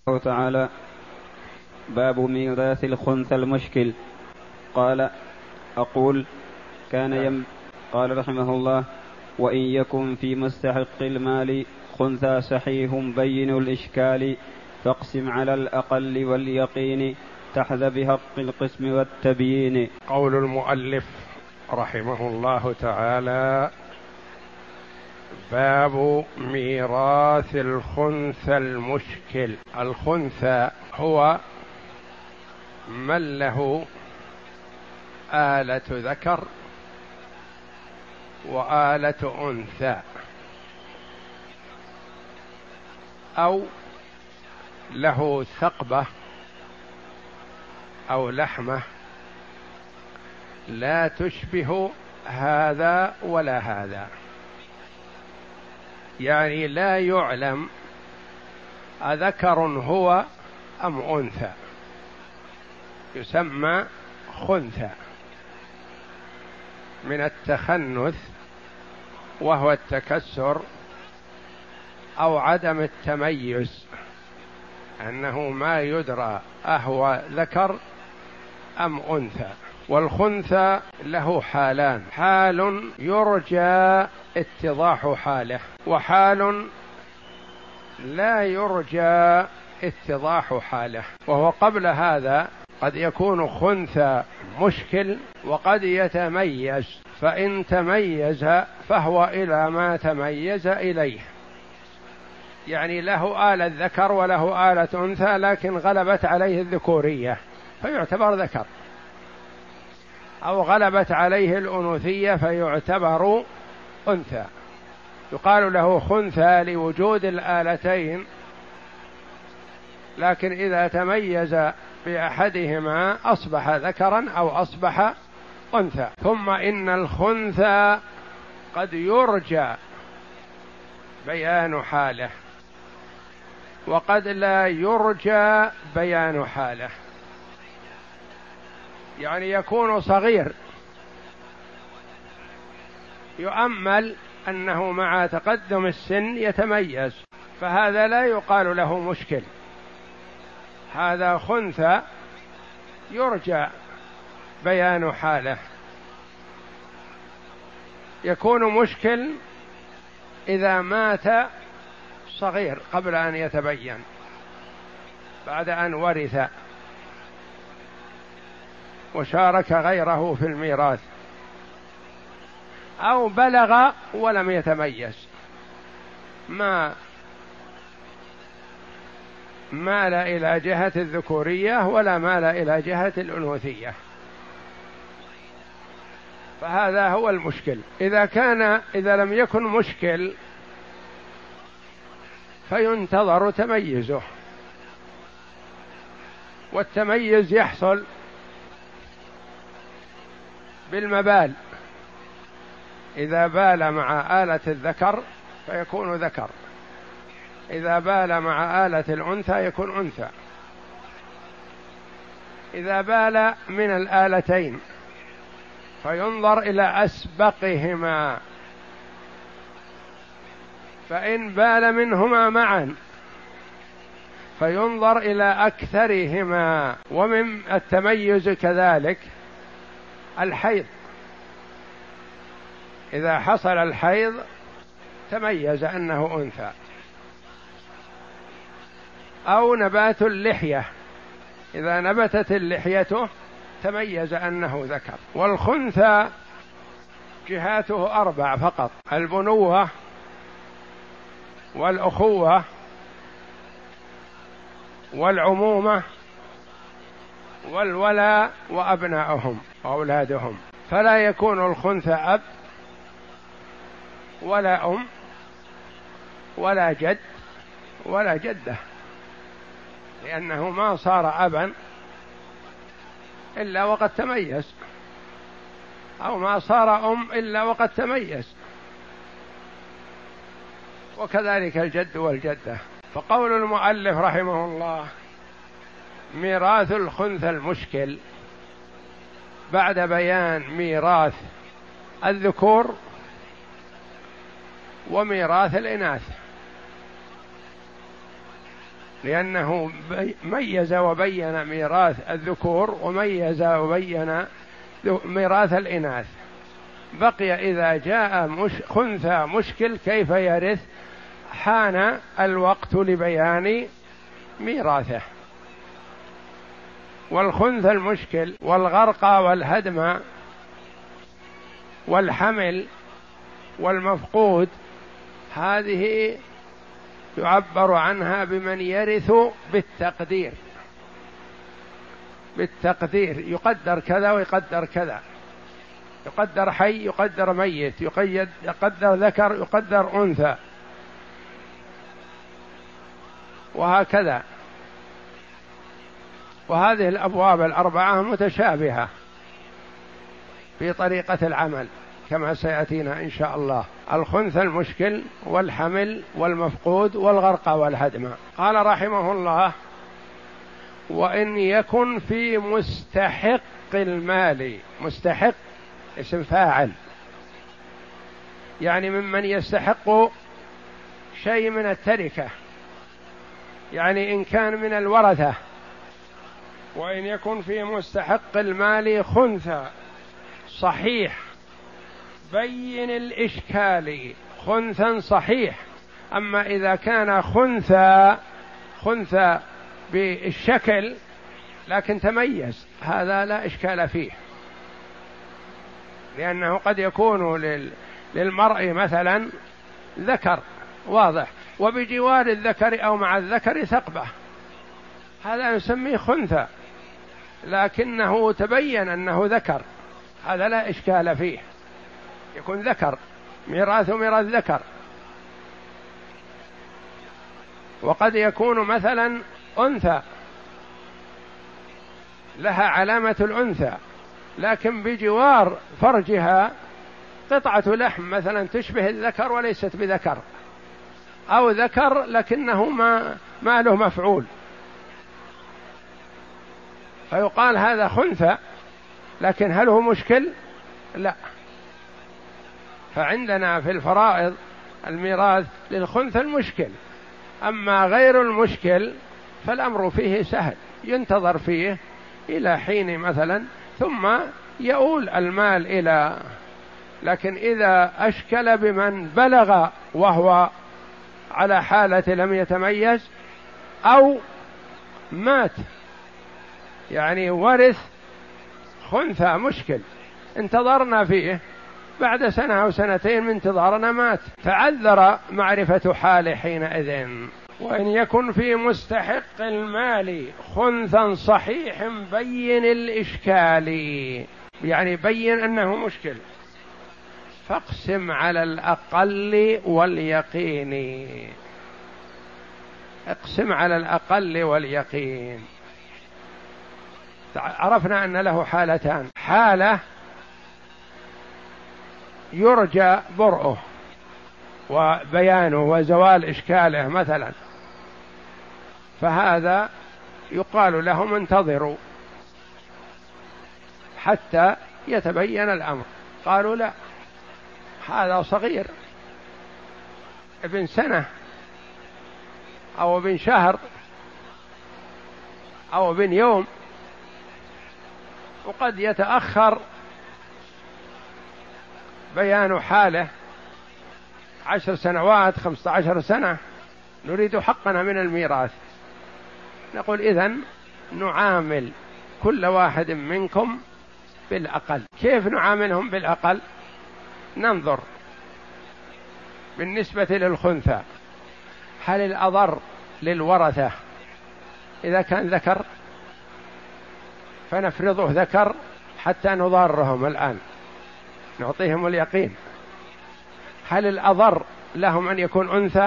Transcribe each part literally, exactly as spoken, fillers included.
الله تعالى: باب ميراث الخنثى المشكل. قال: أقول كان يم قال رحمه الله: وإن يكن في مستحق المال خنثى صحيح بين الإشكال، فاقسم على الأقل واليقين تحظى بحق القسم والتبيين. قول المؤلف رحمه الله تعالى: باب ميراث الخنثى المشكل. الخنثى هو من له آلة ذكر وآلة أنثى، أو له ثقبة أو لحمة لا تشبه هذا ولا هذا، يعني لا يعلم أذكر هو أم أنثى، يسمى خنثى، من التخنث وهو التكسر أو عدم التميز، أنه ما يدرى أهو ذكر أم أنثى. والخنثى له حالان: حال يرجى اتضاح حاله، وحال لا يرجى اتضاح حاله. وهو قبل هذا قد يكون خنثى مشكل وقد يتميز، فإن تميز فهو إلى ما تميز إليه، يعني له آلة ذكر وله آلة أنثى لكن غلبت عليه الذكورية فيعتبر ذكر، أو غلبت عليه الأنوثية فيعتبر أنثى، يقال له خنثى لوجود الآلتين، لكن إذا تميز بأحدهما أصبح ذكرا أو أصبح أنثى. ثم إن الخنثى قد يرجى بيان حاله وقد لا يرجى بيان حاله، يعني يكون صغير يؤمل أنه مع تقدم السن يتميز، فهذا لا يقال له مشكل، هذا خنثى يرجى بيان حاله. يكون مشكل إذا مات صغير قبل أن يتبين، بعد أن ورث وشارك غيره في الميراث، أو بلغ ولم يتميز، ما مال إلى جهة الذكورية ولا مال إلى جهة الأنوثية، فهذا هو المشكل. إذا كان إذا لم يكن مشكل فينتظر تميزه، والتميز يحصل بالمبال، إذا بال مع آلة الذكر فيكون ذكر، إذا بال مع آلة الأنثى يكون أنثى، إذا بال من الآلتين فينظر إلى أسبقهما، فإن بال منهما معا فينظر إلى أكثرهما. ومن التميز كذلك الحيض، إذا حصل الحيض تميز أنه أنثى، أو نبات اللحية، إذا نبتت اللحية تميز أنه ذكر. والخنثى جهاته أربع فقط: البنوة والأخوة والعمومة والولاء وأبنائهم وأولادهم، فلا يكون الخنثى أب ولا أم ولا جد ولا جدة، لأنه ما صار أبا إلا وقد تميز، أو ما صار أم إلا وقد تميز، وكذلك الجد والجدة. فقول المؤلف رحمه الله: ميراث الخنثى المشكل، بعد بيان ميراث الذكور وميراث الإناث. لأنه ميز وبين ميراث الذكور وميز وبين ميراث الإناث. بقي إذا جاء مش خنثى مشكل كيف يرث، حان الوقت لبيان ميراثه. والخنثى المشكل والغرق والهدم والحمل والمفقود هذه يعبر عنها بمن يرث بالتقدير، بالتقدير يقدر كذا ويقدر كذا، يقدر حي يقدر ميت، يقيد يقدر ذكر يقدر أنثى، وهكذا. وهذه الأبواب الأربعة متشابهة في طريقة العمل كما سيأتينا إن شاء الله. الخنثى المشكل والحمل والمفقود والغرق والهدم. قال رحمه الله: وإن يكن في مستحق المال. مستحق اسم فاعل، يعني ممن يستحق شيء من التركة، يعني إن كان من الورثة. وإن يكن في مستحق المال خنثى صحيح بين الإشكال، خنثى صحيح. أما إذا كان خنثى خنثى بالشكل لكن تميز، هذا لا إشكال فيه، لأنه قد يكون للمرء مثلا ذكر واضح وبجوار الذكر أو مع الذكر ثقبة، هذا نسميه خنثى، لكنه تبين أنه ذكر، هذا لا إشكال فيه، يكون ذكر، ميراث ميراث ذكر. وقد يكون مثلا أنثى لها علامة الأنثى لكن بجوار فرجها قطعة لحم مثلا تشبه الذكر وليست بذكر، أو ذكر لكنه ما, ما له مفعول، فيقال هذا خنثى، لكن هل هو مشكل؟ لا. فعندنا في الفرائض الميراث للخنثى المشكل، أما غير المشكل فالأمر فيه سهل، ينتظر فيه إلى حين مثلا ثم يؤول المال إلى. لكن إذا أشكل بمن بلغ وهو على حالة لم يتميز أو مات، يعني ورث خنثى مشكل انتظرنا فيه، بعد سنة أو سنتين من انتظارنا مات، تعذر معرفة حاله حينئذ. وإن يكن في مستحق المال خنثى صحيح بين الإشكال، يعني بين أنه مشكل، فاقسم على الأقل واليقين. اقسم على الأقل واليقين. عرفنا أن له حالتان: حالة يرجى برؤه وبيانه وزوال إشكاله مثلا، فهذا يقال لهم انتظروا حتى يتبين الأمر. قالوا لا، هذا صغير ابن سنة أو ابن شهر أو ابن يوم، وقد يتأخر بيان حاله عشر سنوات خمسة عشر سنة، نريد حقنا من الميراث. نقول إذن نعامل كل واحد منكم بالأقل. كيف نعاملهم بالأقل؟ ننظر بالنسبة للخنثى، هل الأضر للورثة إذا كان ذكر فنفرضه ذكر حتى نضارهم الآن، نعطيهم اليقين. هل الأضر لهم أن يكون أنثى؟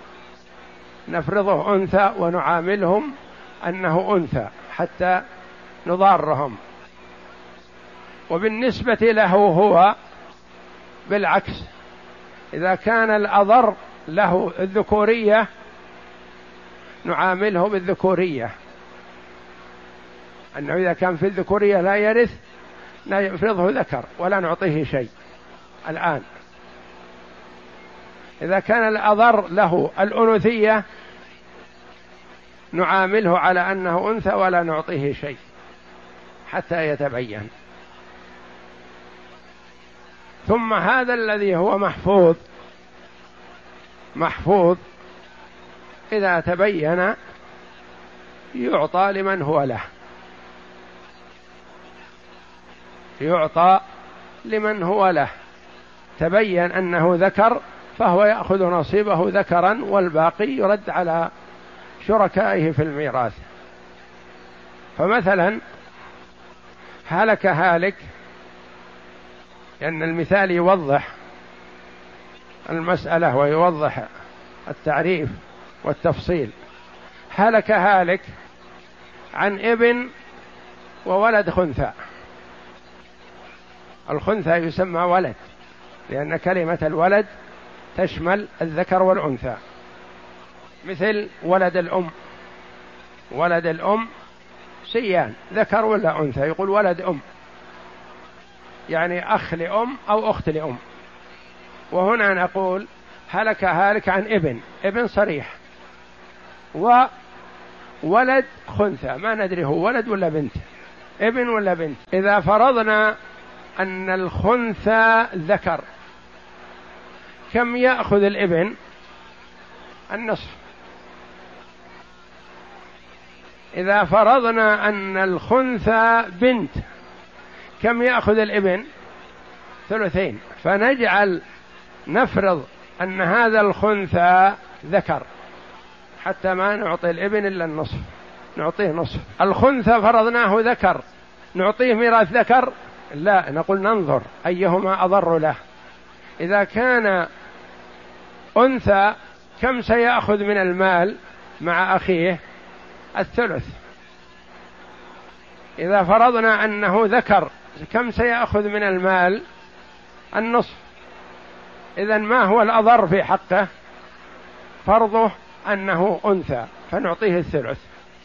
نفرضه أنثى ونعاملهم أنه أنثى حتى نضارهم. وبالنسبة له هو بالعكس، إذا كان الأضر له الذكورية نعامله بالذكورية، أنه إذا كان في الذكورية لا يرث نفرضه ذكر ولا نعطيه شيء الآن. إذا كان الأضر له الأنوثية نعامله على أنه أنثى ولا نعطيه شيء حتى يتبين. ثم هذا الذي هو محفوظ محفوظ إذا تبين يعطى لمن هو له، يعطى لمن هو له، تبين أنه ذكر فهو يأخذ نصيبه ذكرا والباقي يرد على شركائه في الميراث. فمثلا هلك هالك، لأن المثال يوضح المسألة ويوضح التعريف والتفصيل. هلك هالك عن ابن وولد خنثى. الخنثى يسمى ولد لأن كلمة الولد تشمل الذكر والأنثى، مثل ولد الأم. ولد الأم سيان ذكر ولا أنثى، يقول ولد أم، يعني أخ لأم أو أخت لأم. وهنا نقول هلك هالك عن ابن، ابن صريح، وولد خنثى ما ندري هو ولد ولا بنت، ابن ولا بنت. إذا فرضنا أن الخنثى ذكر كم يأخذ الابن؟ النصف. إذا فرضنا أن الخنثى بنت كم يأخذ الابن؟ ثلثين. فنجعل نفرض أن هذا الخنثى ذكر حتى ما نعطي الابن إلا النصف، نعطيه نصف. الخنثى فرضناه ذكر، نعطيه ميراث ذكر؟ لا، نقول ننظر أيهما أضر له. إذا كان أنثى كم سيأخذ من المال مع أخيه؟ الثلث. إذا فرضنا أنه ذكر كم سيأخذ من المال؟ النصف. إذن ما هو الأضر في حقه؟ فرضه أنه أنثى فنعطيه الثلث.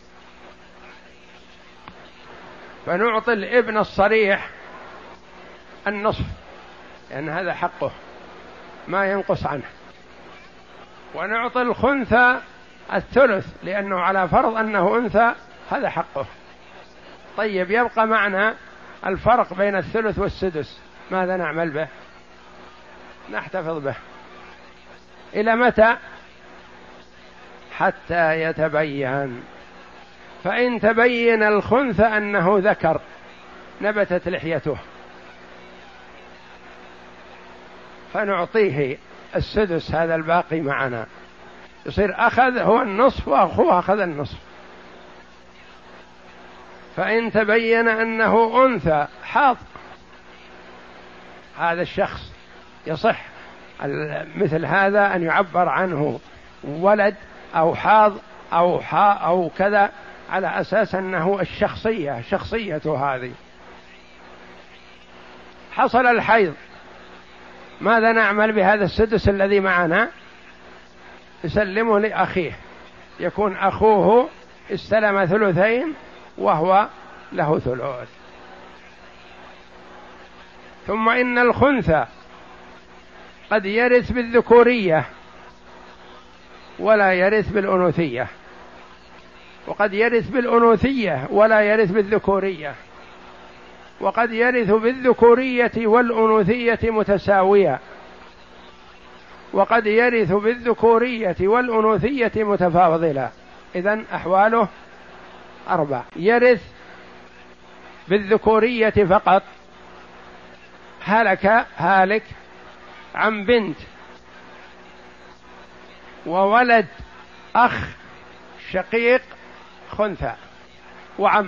فنعطي الابن الصريح النصف لأن هذا حقه ما ينقص عنه، ونعطي الخنثى الثلث لأنه على فرض أنه أنثى هذا حقه. طيب يبقى معنا الفرق بين الثلث والسدس، ماذا نعمل به؟ نحتفظ به إلى متى؟ حتى يتبين. فإن تبين الخنثى أنه ذكر نبتت لحيته فنعطيه السدس، هذا الباقي معنا، يصير أخذ هو النصف وأخوه أخذ النصف. فإن تبين أنه أنثى حاض، هذا الشخص يصح مثل هذا أن يعبر عنه ولد أو حاض أو حا أو كذا على أساس أنه الشخصية شخصيته هذه. حصل الحيض، ماذا نعمل بهذا السدس الذي معنا؟ يسلمه لأخيه، يكون أخوه استلم ثلثين وهو له ثلث. ثم إن الخنثى قد يرث بالذكورية ولا يرث بالأنوثية، وقد يرث بالأنوثية ولا يرث بالذكورية، وقد يرث بالذكورية والأنوثية متساوية، وقد يرث بالذكورية والأنوثية متفاضلة. إذن أحواله أربع. يرث بالذكورية فقط، هلك هالك عن بنت وولد أخ شقيق خنثى وعم،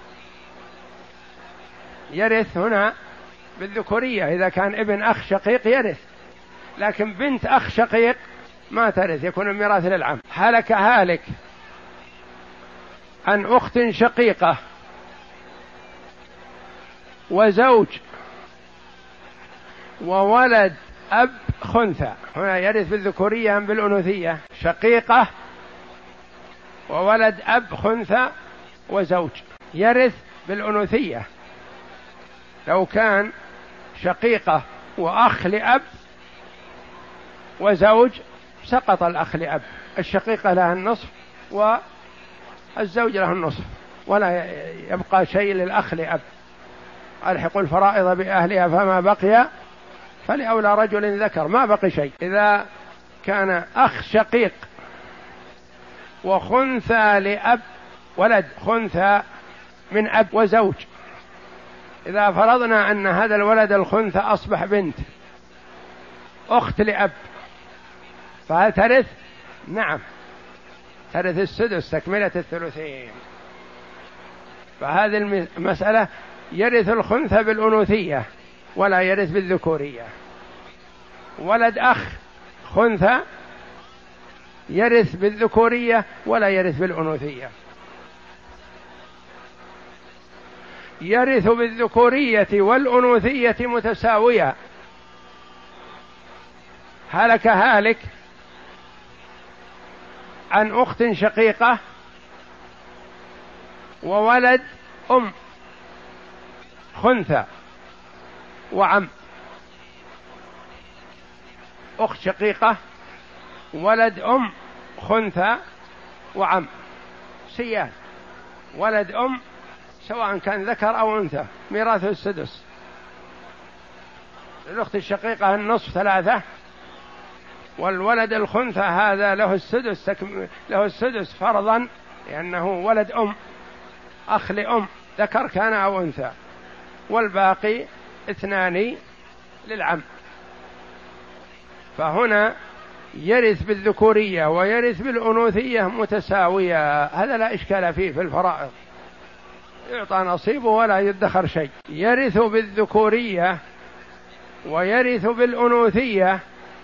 يرث هنا بالذكورية. إذا كان ابن أخ شقيق يرث، لكن بنت أخ شقيق ما ترث، يكون الميراث للعم. هلك هالك عن أخت شقيقة وزوج وولد أب خنثى، هنا يرث بالذكورية أم بالأنوثية؟ شقيقة وولد أب خنثى وزوج، يرث بالأنوثية. لو كان شقيقة وأخ لأب وزوج سقط الأخ لأب، الشقيقة لها النصف الزوج له النصف ولا يبقى شيء للأخ لأب. ألحقوا الفرائض بأهلها فما بقي فلأولى رجل ذكر، ما بقي شيء. إذا كان أخ شقيق وخنثى لأب، ولد خنثى من أب وزوج، إذا فرضنا أن هذا الولد الخنثى أصبح بنت أخت لأب، فهل ترث؟ نعم ترث السدس تكملة الثلثين. فهذه المسألة يرث الخنثى بالأنوثية ولا يرث بالذكورية. ولد أخ خنثى يرث بالذكورية ولا يرث بالأنوثية. يرث بالذكورية والأنوثية متساوية. هلك هالك عن أخت شقيقة وولد أم خنثى وعم، أخت شقيقة ولد أم خنثى وعم سيان، ولد أم سواء كان ذكر أو أنثى ميراثه السدس. الأخت الشقيقة النصف ثلاثة، والولد الخنثى هذا له السدس تكم... له السدس فرضا لأنه ولد أم أخ لأم ذكر كان أو أنثى، والباقي اثنان للعم. فهنا يرث بالذكورية ويرث بالأنوثية متساوية، هذا لا إشكال فيه في الفرائض، يعطى نصيبه ولا يدخر شيء. يرث بالذكورية ويرث بالأنوثية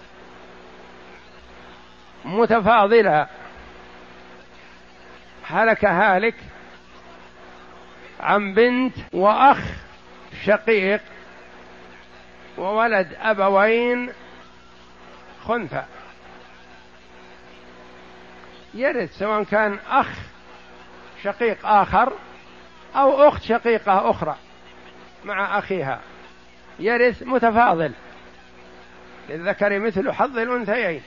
متفاضلة. هلك هالك عن بنت وأخ شقيق وولد أبوين خنثى، يرث سواء كان أخ شقيق آخر أو أخت شقيقة أخرى مع أخيها، يرث متفاضل، للذكر مثل حظ الأنثيين.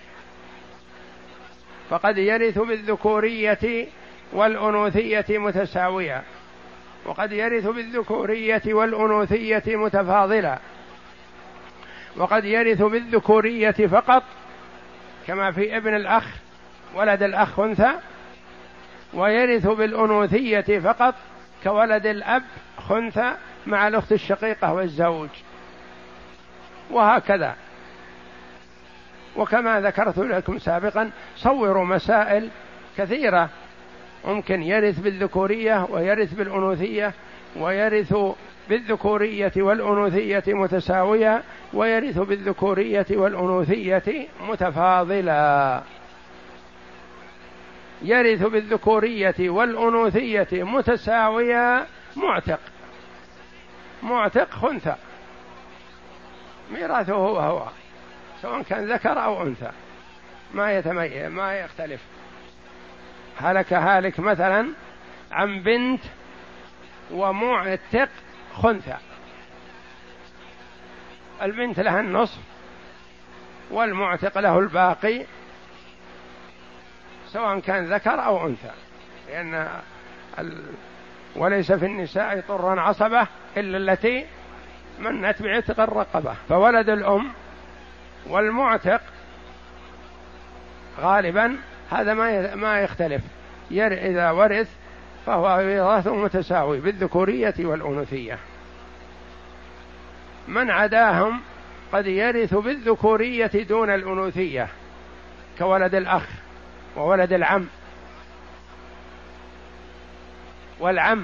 فقد يرث بالذكورية والأنوثية متساوية، وقد يرث بالذكورية والأنوثية متفاضلة، وقد يرث بالذكورية فقط كما في ابن الأخ ولد الأخ خنثى، ويرث بالأنوثية فقط كولد الأب خنثى مع الأخت الشقيقة والزوج، وهكذا. وكما ذكرت لكم سابقا صوروا مسائل كثيرة، ممكن يرث بالذكورية ويرث بالأنوثية، ويرث بالذكورية والأنوثية متساوية، ويرث بالذكورية والأنوثية متفاضلة. يرث بالذكورية والأنوثية متساوية معتق، معتق خنثى ميراثه هو هو سواء كان ذكر أو أنثى، ما يتميز ما يختلف. هلك هالك مثلا عن بنت ومعتق خنثى، البنت لها النصف والمعتق له الباقي سواء كان ذكر أو أنثى، لأن ال... وليس في النساء طرا عصبة إلا التي منت بعتق الرقبة. فولد الأم والمعتق غالبا هذا ما ما يختلف، ير إذا ورث فهو ميراثه متساوي بالذكورية والأنوثية. من عداهم قد يرث بالذكورية دون الأنوثية كولد الأخ وولد العم والعم،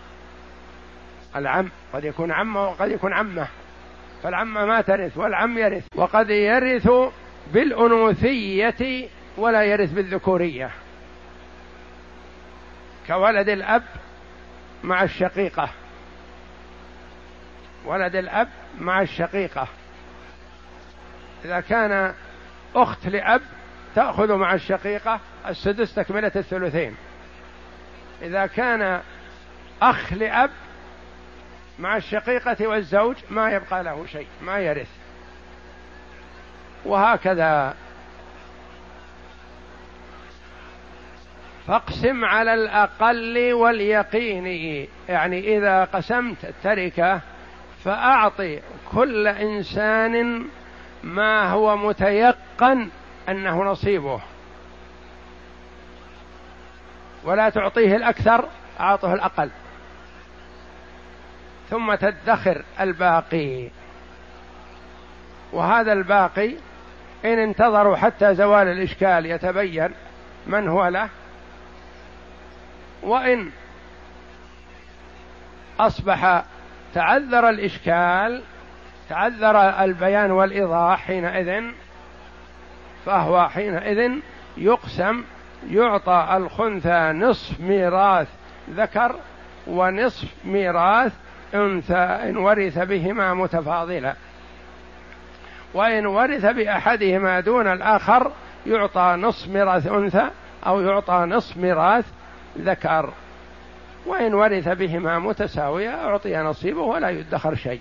العم قد يكون عمه وقد يكون عمه، فالعمة ما ترث والعم يرث. وقد يرث بالأنوثية ولا يرث بالذكورية كولد الأب مع الشقيقة، ولد الأب مع الشقيقة إذا كان أخت لأب تأخذ مع الشقيقة السدس تكملة الثلثين، إذا كان أخ لأب مع الشقيقة والزوج ما يبقى له شيء، ما يرث. وهكذا فاقسم على الأقل واليقين، يعني إذا قسمت التركة فأعطي كل إنسان ما هو متيقن أنه نصيبه، ولا تعطيه الأكثر، أعطه الأقل، ثم تدخر الباقي. وهذا الباقي إن انتظروا حتى زوال الإشكال يتبين من هو له، وإن أصبح تعذر الإشكال، تعذر البيان والإيضاح حينئذ، فهو حينئذ يقسم، يعطى الخنثى نصف ميراث ذكر ونصف ميراث أنثى إن ورث بهما متفاضلا، وإن ورث بأحدهما دون الآخر يعطى نصف ميراث أنثى أو يعطى نصف ميراث ذكر، وإن ورث بهما متساوية أعطي نصيبه ولا يدخر شيء.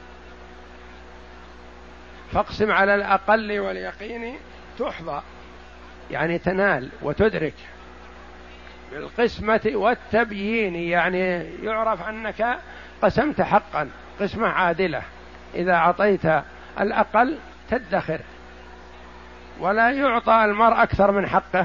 فاقسم على الأقل واليقين تحظى، يعني تنال وتدرك بالقسمة والتبيين، يعني يعرف أنك قسمت حقا قسمة عادلة. إذا أعطيت الأقل تدخر، ولا يعطى المرء أكثر من حقه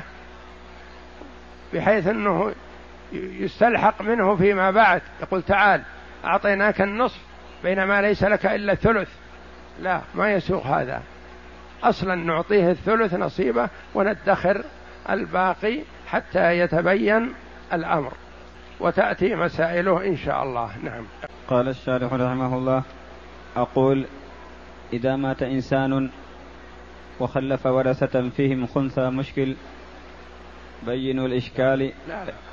بحيث أنه يستلحق منه فيما بعد، يقول تعال أعطيناك النصف بينما ليس لك إلا الثلث، لا، ما يسوق هذا، أصلا نعطيه الثلث نصيبه وندخر الباقي حتى يتبين الأمر، وتأتي مسائله إن شاء الله. نعم. قال الشارح رحمه الله: أقول إذا مات إنسان وخلف ورثة فيهم خنثى مشكل بينوا الإشكال. لا لا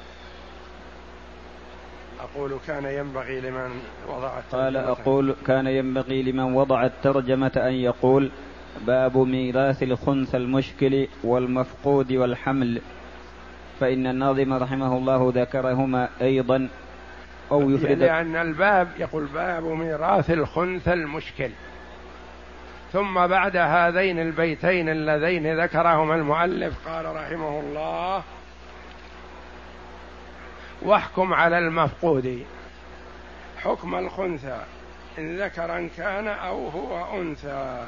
أقول كان ينبغي لمن وضع قال أقول كان ينبغي لمن وضع الترجمة أن يقول: باب ميراث الخنثى المشكل والمفقود والحمل، فإن الناظم رحمه الله ذكرهما أيضا، أو يفرد، لأن الباب يقول باب ميراث الخنثى المشكل، ثم بعد هذين البيتين اللذين ذكرهما المؤلف قال رحمه الله: واحكم على المفقود حكم الخنثى إن ذكرا كان أو هو أنثى،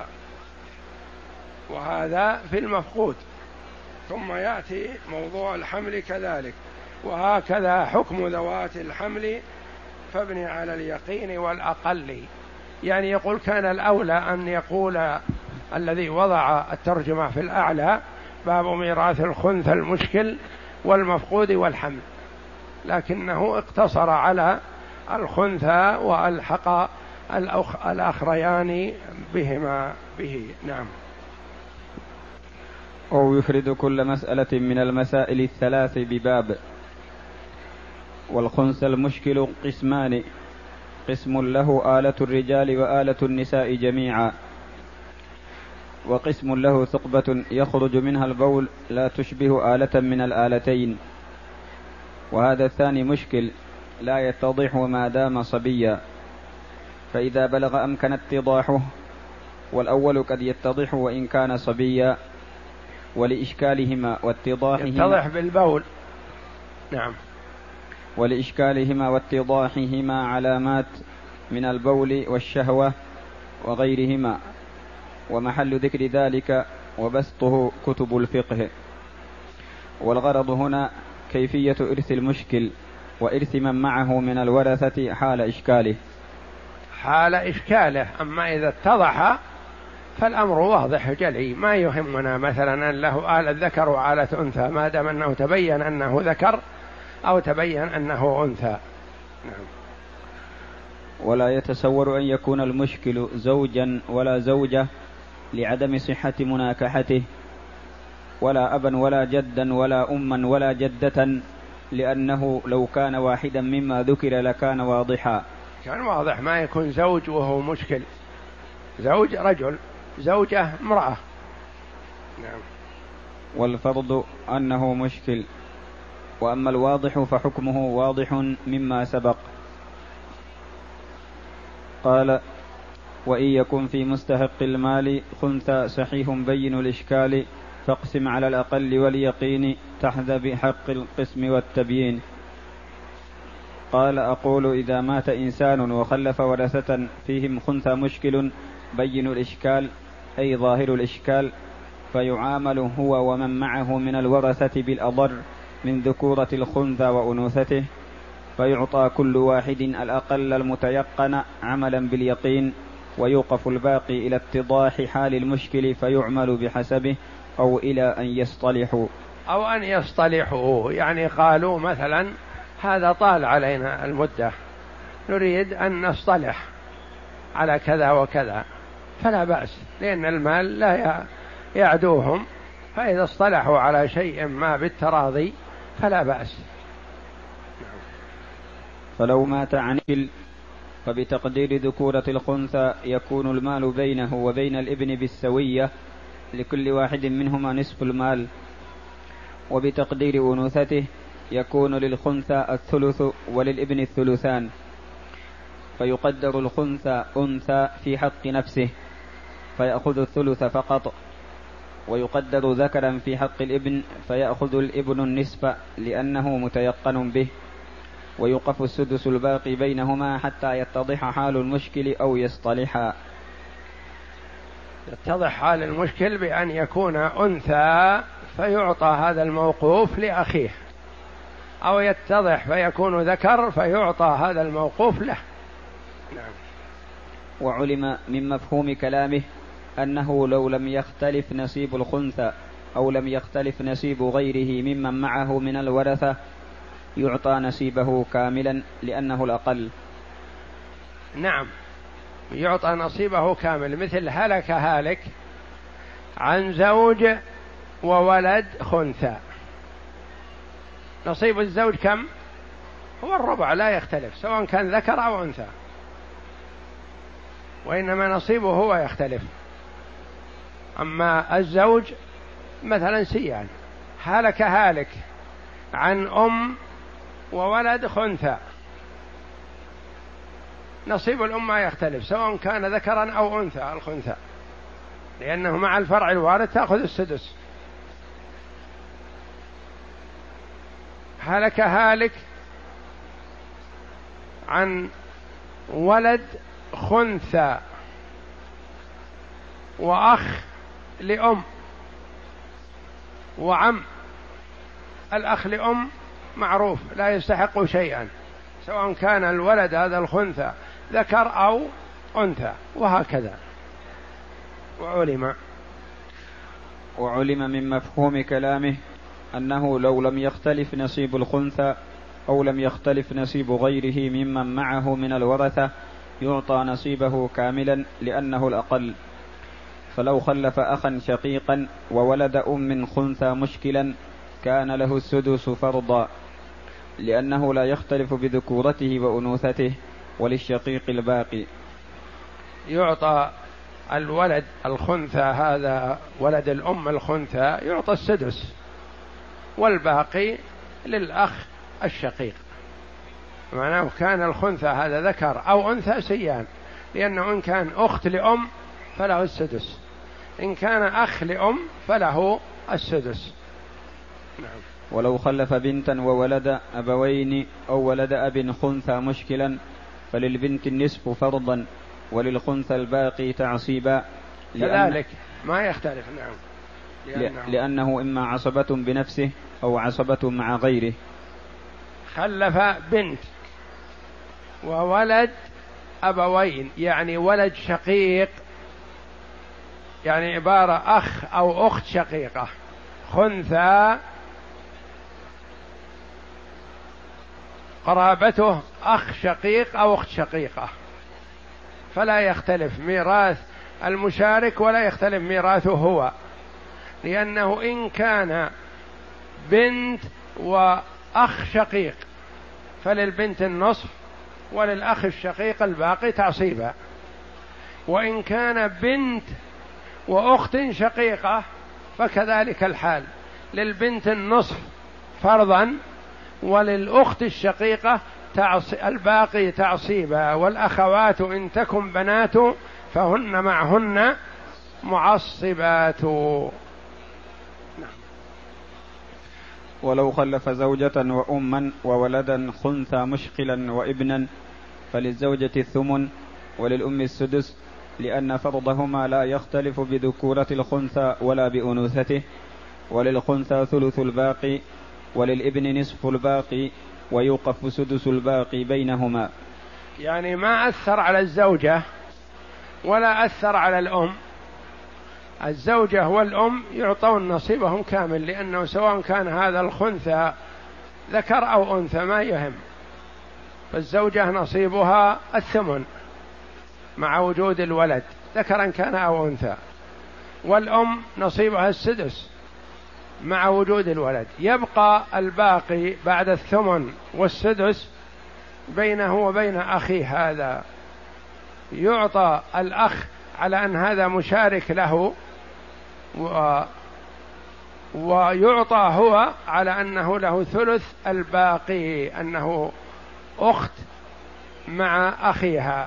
وهذا في المفقود. ثم يأتي موضوع الحمل كذلك، وهكذا حكم ذوات الحمل فابني على اليقين والأقل. يعني يقول كان الأولى أن يقول الذي وضع الترجمة في الأعلى باب ميراث الخنثى المشكل والمفقود والحمل، لكنه اقتصر على الخنثى وألحق الأخ الأخريان بهما به. نعم. أو يفرد كل مسألة من المسائل الثلاث بباب. والخنثى المشكل قسمان: قسم له آلة الرجال وآلة النساء جميعا، وقسم له ثقبة يخرج منها البول لا تشبه آلة من الآلتين، وهذا الثاني مشكل لا يتضح ما دام صبيا، فإذا بلغ أمكن اتضاحه، والأول قد يتضح وإن كان صبيا، ولإشكالهما واتضاحهما يتضح بالبول. نعم. ولإشكالهما واتضاحهما علامات من البول والشهوة وغيرهما، ومحل ذكر ذلك وبسطه كتب الفقه. والغرض هنا كيفية إرث المشكل وإرث من معه من الورثة حال إشكاله حال إشكاله أما إذا اتضح فالأمر واضح جلي، ما يهمنا مثلا أن له آلة ذكر وآلة أنثى ما دام أنه تبين أنه ذكر أو تبين أنه أنثى. نعم. ولا يتصور أن يكون المشكل زوجا ولا زوجة لعدم صحة مناكحته، ولا أبا ولا جدا ولا أما ولا جدة، لأنه لو كان واحدا مما ذكر لكان واضحا. كان واضح، ما يكون زوج وهو مشكل، زوج رجل، زوجة امرأة. نعم. والفرض أنه مشكل، وأما الواضح فحكمه واضح مما سبق. قال: وإن يكن في مستحق المال خنثى صحيح بين الإشكال، فاقسم على الأقل واليقين تحظى بحق القسم والتبيين. قال أقول إذا مات إنسان وخلف ورثة فيهم خنثى مشكل بين الإشكال أي ظاهر الإشكال، فيعامل هو ومن معه من الورثة بالأضر من ذكورة الخنثى وأنوثته، فيعطى كل واحد الأقل المتيقن عملا باليقين، ويوقف الباقي إلى اتضاح حال المشكل فيعمل بحسبه أو إلى أن يصطلحوا أو أن يصطلحوا يعني قالوا مثلا هذا طال علينا المدة نريد أن نصطلح على كذا وكذا فلا بأس، لأن المال لا يعدوهم، فإذا اصطلحوا على شيء ما بالتراضي فلا بأس. فلو مات عن ابن فبتقدير ذكورة الخنثى يكون المال بينه وبين الابن بالسوية، لكل واحد منهما نصف المال، وبتقدير أنوثته يكون للخنثى الثلث وللابن الثلثان، فيقدر الخنثى أنثى في حق نفسه فيأخذ الثلث فقط، ويقدر ذكرا في حق الابن فيأخذ الابن النصف لأنه متيقن به، ويوقف السدس الباقي بينهما حتى يتضح حال المشكل أو يصطلحا. يتضح حال المشكل بأن يكون أنثى فيعطى هذا الموقوف لأخيه، أو يتضح فيكون ذكر فيعطى هذا الموقوف له. نعم. وعلم من مفهوم كلامه أنه لو لم يختلف نصيب الخنثى أو لم يختلف نصيب غيره ممن معه من الورثة يعطى نصيبه كاملا لأنه الأقل. نعم، يعطى نصيبه كامل، مثل هلك هالك عن زوج وولد خنثى، نصيب الزوج كم؟ هو الربع لا يختلف سواء كان ذكر أو أنثى، وإنما نصيبه هو يختلف. أما الزوج مثلا سيان، هلك هالك عن أم وولد خنثى، نصيب الأم ما يختلف سواء كان ذكرا أو أنثى الخنثى، لأنه مع الفرع الوارث تأخذ السدس. هلك هالك عن ولد خنثى وأخ لأم وعم، الأخ لأم معروف لا يستحق شيئا سواء كان الولد هذا الخنثى ذكر أو أنثى، وهكذا. وعلم وعلم من مفهوم كلامه أنه لو لم يختلف نصيب الخنثى أو لم يختلف نصيب غيره ممن معه من الورثة يعطى نصيبه كاملا لأنه الأقل. فلو خلف أخا شقيقا وولد أم خنثى مشكلا كان له السدس فرضا، لأنه لا يختلف بذكورته وأنوثته، وللشقيق الباقي. يعطى الولد الخنثى هذا ولد الأم الخنثى يعطى السدس، والباقي للأخ الشقيق. معناه كان الخنثى هذا ذكر أو أنثى سيان، لأنه إن كان أخت لأم فله السدس، إن كان أخ لأم فله السدس. نعم. ولو خلف بنتا وولد أبوين أو ولد أب خنثى مشكلا فللبنت النصف فرضا وللخنثى الباقي تعصيبا، كذلك ما يختلف. نعم. لأنه, لأنه إما عصبة بنفسه أو عصبة مع غيره. خلف بنت وولد أبوين يعني ولد شقيق، يعني عبارة أخ أو أخت شقيقة، خنثى قرابته أخ شقيق أو أخت شقيقة، فلا يختلف ميراث المشارك ولا يختلف ميراثه هو، لأنه إن كان بنت وأخ شقيق فللبنت النصف وللأخ الشقيق الباقي تعصيبا، وإن كان بنت وأخت شقيقة فكذلك الحال، للبنت النصف فرضا وللأخت الشقيقة الباقي تعصيبا، والأخوات إن تكن بنات فهن معهن معصبات. ولو خلف زوجة وأما وولدا خنثى مشكلا وابنا فللزوجة الثمن وللأم السدس، لأن فرضهما لا يختلف بذكورة الخنثى ولا بأنوثته، وللخنثى ثلث الباقي وللابن نصف الباقي ويوقف سدس الباقي بينهما. يعني ما أثر على الزوجة ولا أثر على الأم، الزوجة والأم يعطون نصيبهم كامل، لأنه سواء كان هذا الخنثى ذكر أو أنثى ما يهم، فالزوجة نصيبها الثمن مع وجود الولد ذكرا كان أو أنثى، والأم نصيبها السدس مع وجود الولد، يبقى الباقي بعد الثمن والسدس بينه وبين أخيه هذا، يعطى الأخ على أن هذا مشارك له، و... ويعطى هو على أنه له ثلث الباقي، أنه أخت مع أخيها.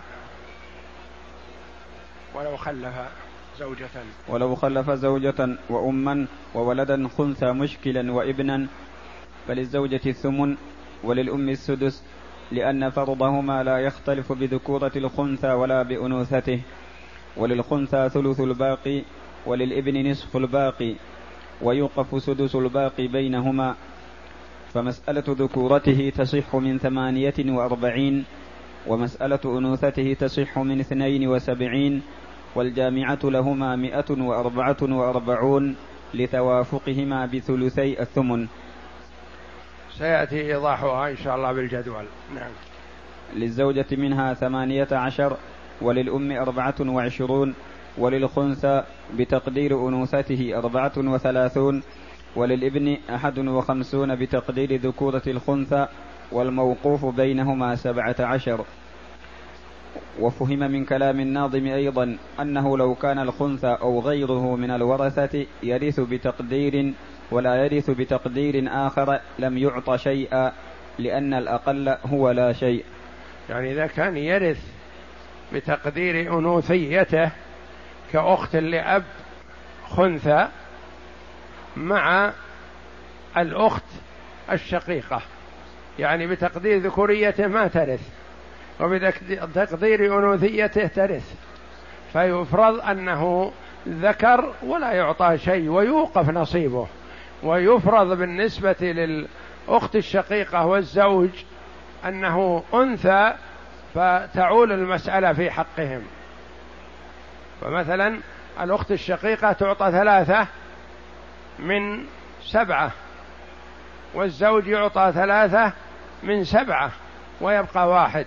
ولو خلف زوجة ولو خلف زوجة وأما وولدا خنثى مشكلا وابنا فللزوجة الثمن وللأم السدس، لأن فرضهما لا يختلف بذكورة الخنثى ولا بأنوثته، وللخنثى ثلث الباقي وللابن نصف الباقي ويوقف سدس الباقي بينهما. فمسألة ذكورته تصح من ثمانية وأربعين، ومسألة أنوثته تصح من اثنين وسبعين، والجامعة لهما مئة وأربعة وأربعون لتوافقهما بثلثي الثمن. سيأتي إيضاحها إن شاء الله بالجدول. نعم. للزوجة منها ثمانية عشر، وللأم أربعة وعشرون، وللخنثى بتقدير أنوثته أربعة وثلاثون، وللابن أحد وخمسون بتقدير ذكورة الخنثى، والموقوف بينهما سبعة عشر. وفهم من كلام الناظم أيضا أنه لو كان الخنثى أو غيره من الورثة يرث بتقدير ولا يرث بتقدير آخر لم يعط شيئا، لأن الأقل هو لا شيء. يعني إذا كان يرث بتقدير أنوثيته كأخت لأب خنثى مع الأخت الشقيقة، يعني بتقدير ذكوريته ما ترث، وبتقدير أنوثيته ترث، فيفرض أنه ذكر ولا يعطى شيء ويوقف نصيبه، ويفرض بالنسبة للأخت الشقيقة والزوج أنه أنثى فتعول المسألة في حقهم. فمثلا الأخت الشقيقة تعطى ثلاثة من سبعة، والزوج يعطى ثلاثة من سبعة ويبقى واحد.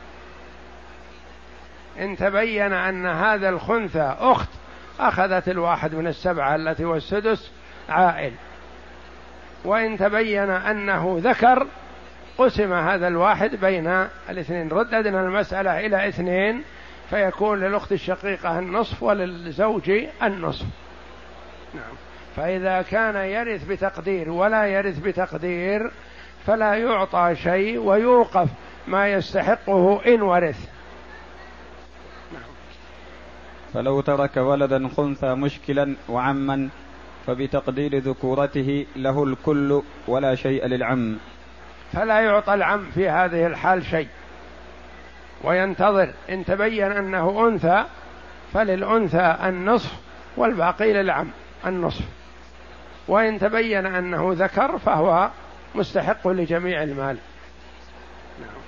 إن تبين أن هذا الخنثى أخت أخذت الواحد من السبعة التي هو السدس عائل، وإن تبين أنه ذكر قسم هذا الواحد بين الاثنين، رددنا المسألة إلى اثنين، فيكون للأخت الشقيقة النصف وللزوج النصف. نعم. فإذا كان يرث بتقدير ولا يرث بتقدير فلا يعطى شيء ويوقف ما يستحقه إن ورث. نعم. فلو ترك ولدا خنثى مشكلا وعما فبتقدير ذكورته له الكل ولا شيء للعم، فلا يعطى العم في هذه الحال شيء، وينتظر إن تبين أنه أنثى فللأنثى النصف والباقي للعم النصف، وإن تبين أنه ذكر فهو مستحق لجميع المال. نعم.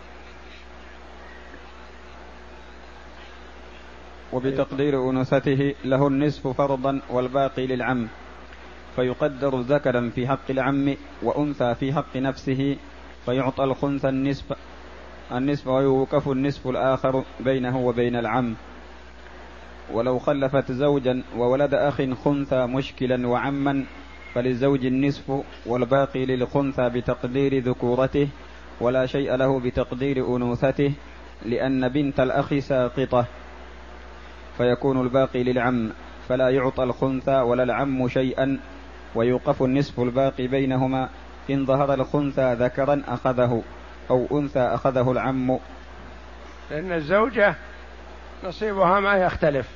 وبتقدير أنوثته له النصف فرضا والباقي للعم، فيقدر ذكرا في حق العم وأنثى في حق نفسه، فيعطى الخنثى النصف النصف ويوقف النصف الآخر بينه وبين العم. ولو خلفت زوجا وولد أخ خنثى مشكلا وعما فللزوج النصف والباقي للخنثى بتقدير ذكورته، ولا شيء له بتقدير أنوثته، لأن بنت الأخ ساقطة، فيكون الباقي للعم، فلا يعطى الخنثى ولا العم شيئا، ويوقف النصف الباقي بينهما. إن ظهر الخنثى ذكرا أخذه أو أنثى أخذه العم، لأن الزوجة نصيبها ما يختلف،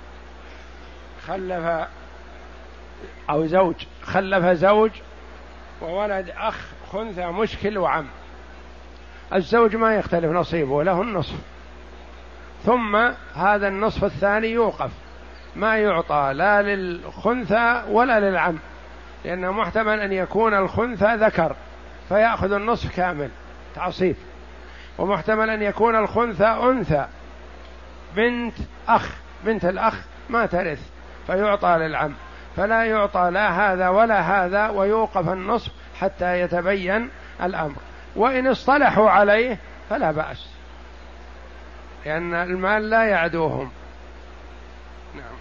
خلف أو زوج خلف زوج وولد أخ خنثى مشكل وعم. الزوج ما يختلف نصيبه، له النصف، ثم هذا النصف الثاني يوقف، ما يعطى لا للخنثى ولا للعم، لأنه محتمل أن يكون الخنثى ذكر فيأخذ النصف كامل تعصيب، ومحتمل أن يكون الخنثى أنثى بنت أخ، بنت الأخ ما ترث فيعطى للعم، فلا يعطى لا هذا ولا هذا، ويوقف النصف حتى يتبين الأمر. وإن اصطلحوا عليه فلا بأس، لأن المال لا يعدوهم. نعم.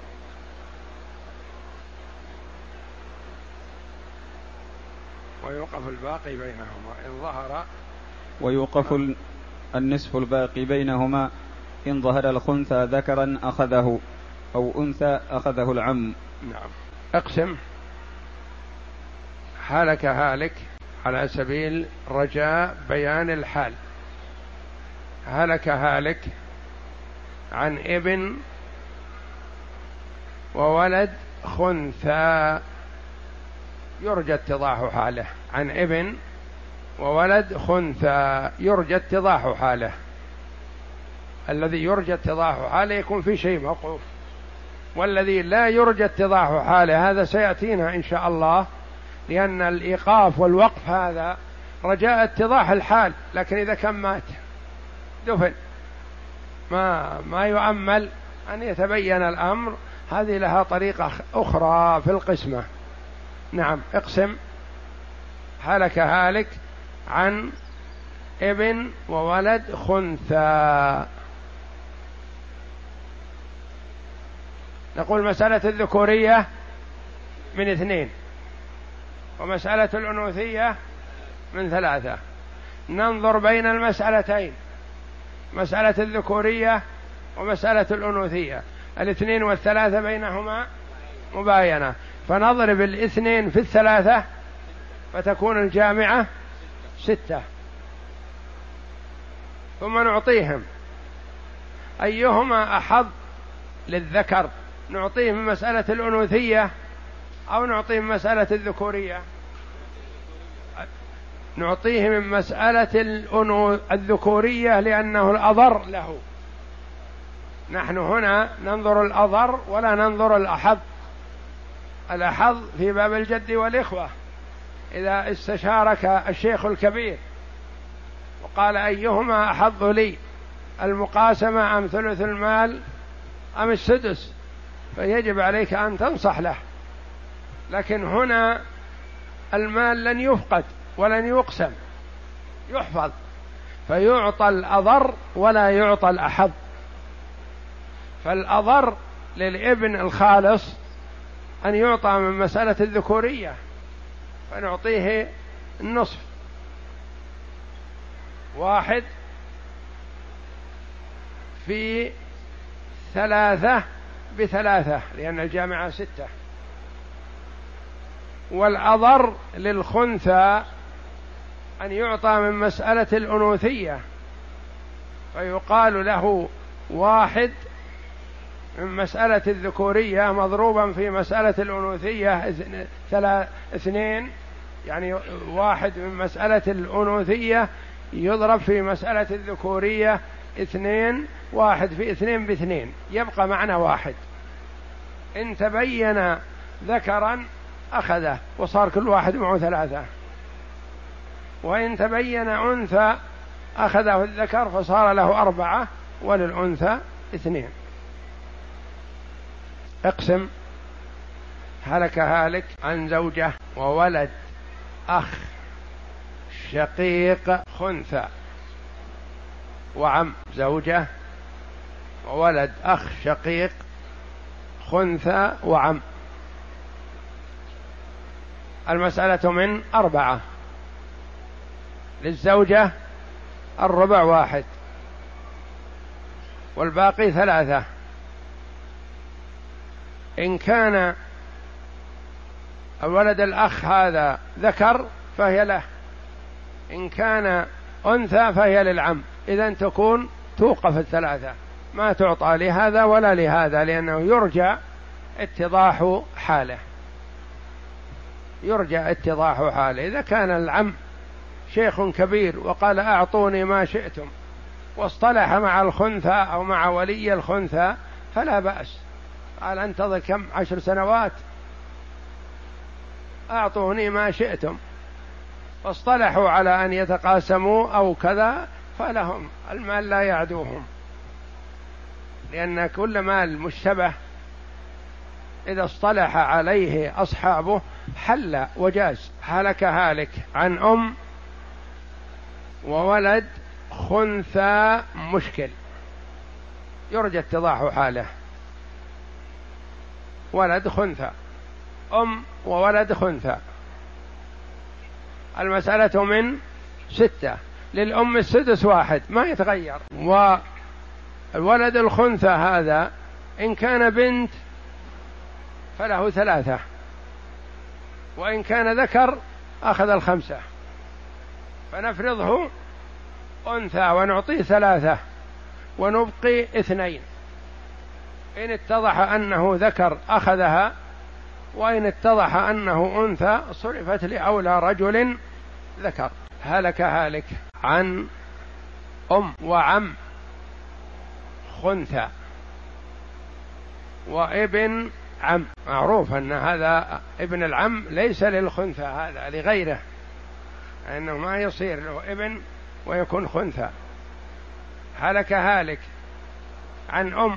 ويوقف الباقي بينهما إن ظهر ويوقف النصف الباقي بينهما إن ظهر الخنثى ذكرا أخذه أو أنثى أخذه العم. نعم. اقسم هلك هالك على سبيل رجاء بيان الحال. هلك هالك عن ابن وولد خنثى يرجى اتضاح حاله، عن ابن وولد خنثى يرجى اتضاح حاله. الذي يرجى اتضاح حاله يكون في شيء موقوف، والذي لا يرجى اتضاح حاله هذا سيأتينا إن شاء الله، لأن الإيقاف والوقف هذا رجاء اتضاح الحال، لكن إذا كان مات دفن ما ما يؤمل أن يتبين الأمر، هذه لها طريقة أخرى في القسمة. نعم. اقسم هلك هالك عن ابن وولد خنثى. نقول مسألة الذكورية من اثنين، ومسألة الأنوثية من ثلاثة. ننظر بين المسألتين، مسألة الذكورية ومسألة الأنوثية، الاثنين والثلاثة بينهما مباينة، فنضرب الاثنين في الثلاثة فتكون الجامعة ستة، ثم نعطيهم أيهما أحظ للذكر، نعطيه من مسألة الأنوثية أو نعطيه من مسألة الذكورية؟ نعطيه من مسألة الذكورية لأنه الأضر له. نحن هنا ننظر الأضر ولا ننظر الأحظ. الأحظ في باب الجد والإخوة، إذا استشارك الشيخ الكبير وقال أيهما أحظ لي، المقاسمة أم ثلث المال أم السدس، فيجب عليك أن تنصح له. لكن هنا المال لن يفقد ولن يقسم، يحفظ، فيعطى الأضر ولا يعطى الأحظ. فالأضر للابن الخالص أن يعطى من مسألة الذكورية، فنعطيه النصف، واحد في ثلاثة بثلاثة لأن الجامعة ستة. والأضر للخنثى أن يعطى من مسألة الأنوثية، فيقال له واحد من مسألة الذكورية مضروبا في مسألة الأنوثية اثنين، يعني واحد من مسألة الأنوثية يضرب في مسألة الذكورية اثنين، واحد في اثنين باثنين، يبقى معنا واحد. إن تبين ذكرا أخذه وصار كل واحد معه ثلاثة، وإن تبين أنثى أخذه الذكر فصار له أربعة وللأنثى اثنين. اقسم هلك هالك عن زوجة وولد أخ شقيق خنثى وعم. زوجة وولد أخ شقيق خنثى وعم. المسألة من أربعة، للزوجة الربع واحد والباقي ثلاثة. إن كان الولد الأخ هذا ذكر فهي له، إن كان أنثى فهي للعم. إذن تكون توقف الثلاثة، ما تعطى لهذا ولا لهذا، لأنه يرجى اتضاح حاله. يرجى اتضاح حاله. إذا كان العم شيخ كبير وقال أعطوني ما شئتم واصطلح مع الخنثى أو مع ولي الخنثى فلا بأس، قال انتظر كم عشر سنوات أعطوني ما شئتم، واصطلحوا على أن يتقاسموا أو كذا فلهم المال لا يعدوهم، لأن كل مال مشتبه إذا اصطلح عليه أصحابه حل وجاز. هلك هالك عن أم وولد خنثى مشكل يرجى اتضاح حاله. ولد خنثى، أم وولد خنثى، المسألة من ستة، للأم السدس واحد ما يتغير، والولد الخنثى هذا إن كان بنت فله ثلاثة، وإن كان ذكر أخذ الخمسة، فنفرضه أنثى ونعطيه ثلاثة ونبقي اثنين، إن اتضح أنه ذكر أخذها، وإن اتضح أنه أنثى صرفت لأولى رجل ذكر. هلك هالك عن أم وعم خنثى وابن عم. معروف أن هذا ابن العم ليس للخنثى، هذا لغيره، لأنه ما يصير له ابن ويكون خنثى. هلك هالك عن أم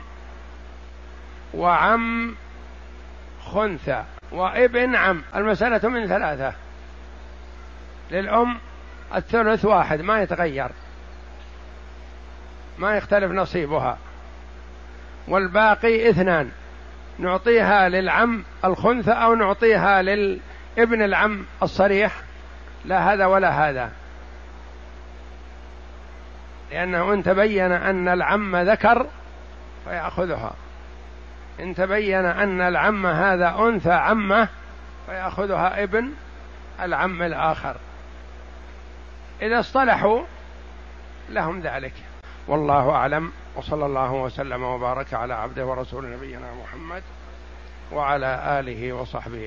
وعم خنثى وابن عم، المسألة من ثلاثة، للأم الثلث واحد ما يتغير ما يختلف نصيبها، والباقي اثنان، نعطيها للعم الخنثى أو نعطيها للابن العم الصريح، لا هذا ولا هذا، لأنه إن تبين أن العم ذكر فيأخذها، إن تبين أن العم هذا أنثى عمه فيأخذها ابن العم الآخر. إذا اصطلحوا لهم ذلك، والله أعلم، وصلى الله وسلم وبارك على عبده ورسول نبينا محمد وعلى آله وصحبه.